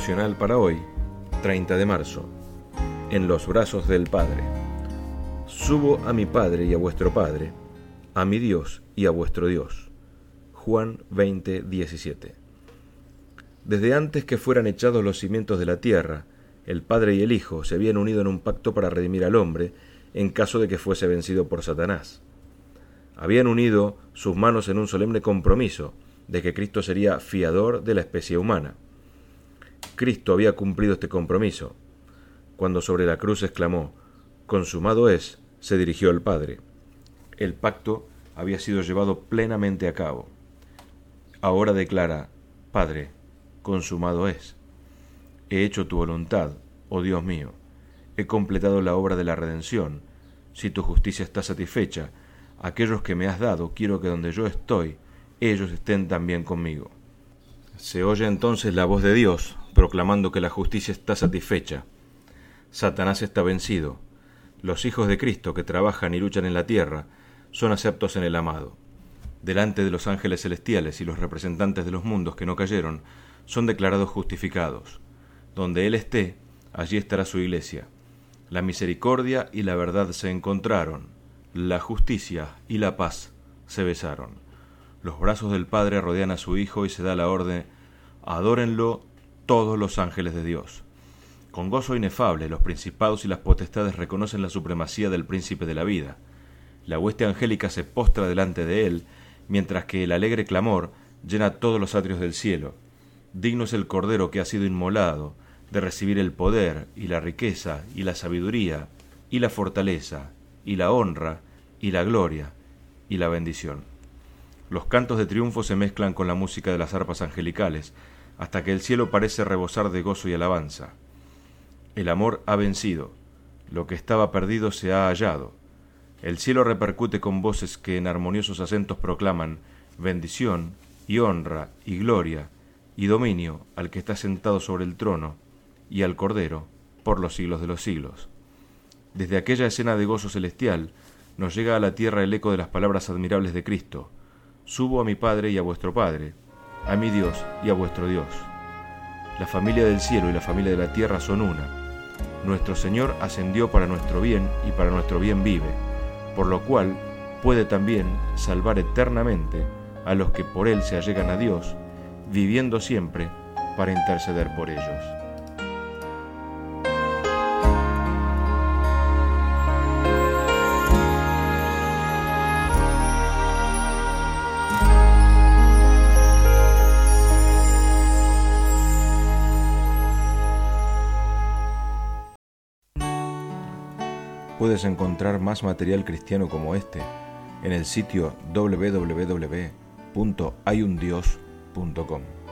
Devocional para hoy, 30 de marzo. En los brazos del Padre. Subo a mi Padre y a vuestro Padre, a mi Dios y a vuestro Dios. Juan 20:17. Desde antes que fueran echados los cimientos de la tierra, el Padre y el Hijo se habían unido en un pacto para redimir al hombre en caso de que fuese vencido por Satanás. Habían unido sus manos en un solemne compromiso de que Cristo sería fiador de la especie humana. Cristo había cumplido este compromiso. Cuando sobre la cruz exclamó, «Consumado es», se dirigió al Padre. El pacto había sido llevado plenamente a cabo. Ahora declara, «Padre, consumado es. He hecho tu voluntad, oh Dios mío. He completado la obra de la redención. Si tu justicia está satisfecha, aquellos que me has dado, quiero que donde yo estoy, ellos estén también conmigo». Se oye entonces la voz de Dios, proclamando que la justicia está satisfecha. Satanás está vencido. Los hijos de Cristo que trabajan y luchan en la tierra son aceptos en el amado. Delante de los ángeles celestiales y los representantes de los mundos que no cayeron, son declarados justificados. Donde Él esté, allí estará su iglesia. La misericordia y la verdad se encontraron. La justicia y la paz se besaron. Los brazos del Padre rodean a su Hijo y se da la orden, adórenlo todos los ángeles de Dios. Con gozo inefable, los principados y las potestades reconocen la supremacía del príncipe de la vida. La hueste angélica se postra delante de él, mientras que el alegre clamor llena todos los atrios del cielo. Digno es el Cordero que ha sido inmolado de recibir el poder y la riqueza y la sabiduría y la fortaleza y la honra y la gloria y la bendición. Los cantos de triunfo se mezclan con la música de las arpas angelicales, hasta que el cielo parece rebosar de gozo y alabanza. El amor ha vencido, lo que estaba perdido se ha hallado. El cielo repercute con voces que en armoniosos acentos proclaman bendición y honra y gloria y dominio al que está sentado sobre el trono y al Cordero por los siglos de los siglos. Desde aquella escena de gozo celestial nos llega a la tierra el eco de las palabras admirables de Cristo: «Subo a mi Padre y a vuestro Padre, a mi Dios y a vuestro Dios». La familia del cielo y la familia de la tierra son una. Nuestro Señor ascendió para nuestro bien y para nuestro bien vive, por lo cual puede también salvar eternamente a los que por Él se allegan a Dios, viviendo siempre para interceder por ellos. Puedes encontrar más material cristiano como este en el sitio www.hayundios.com.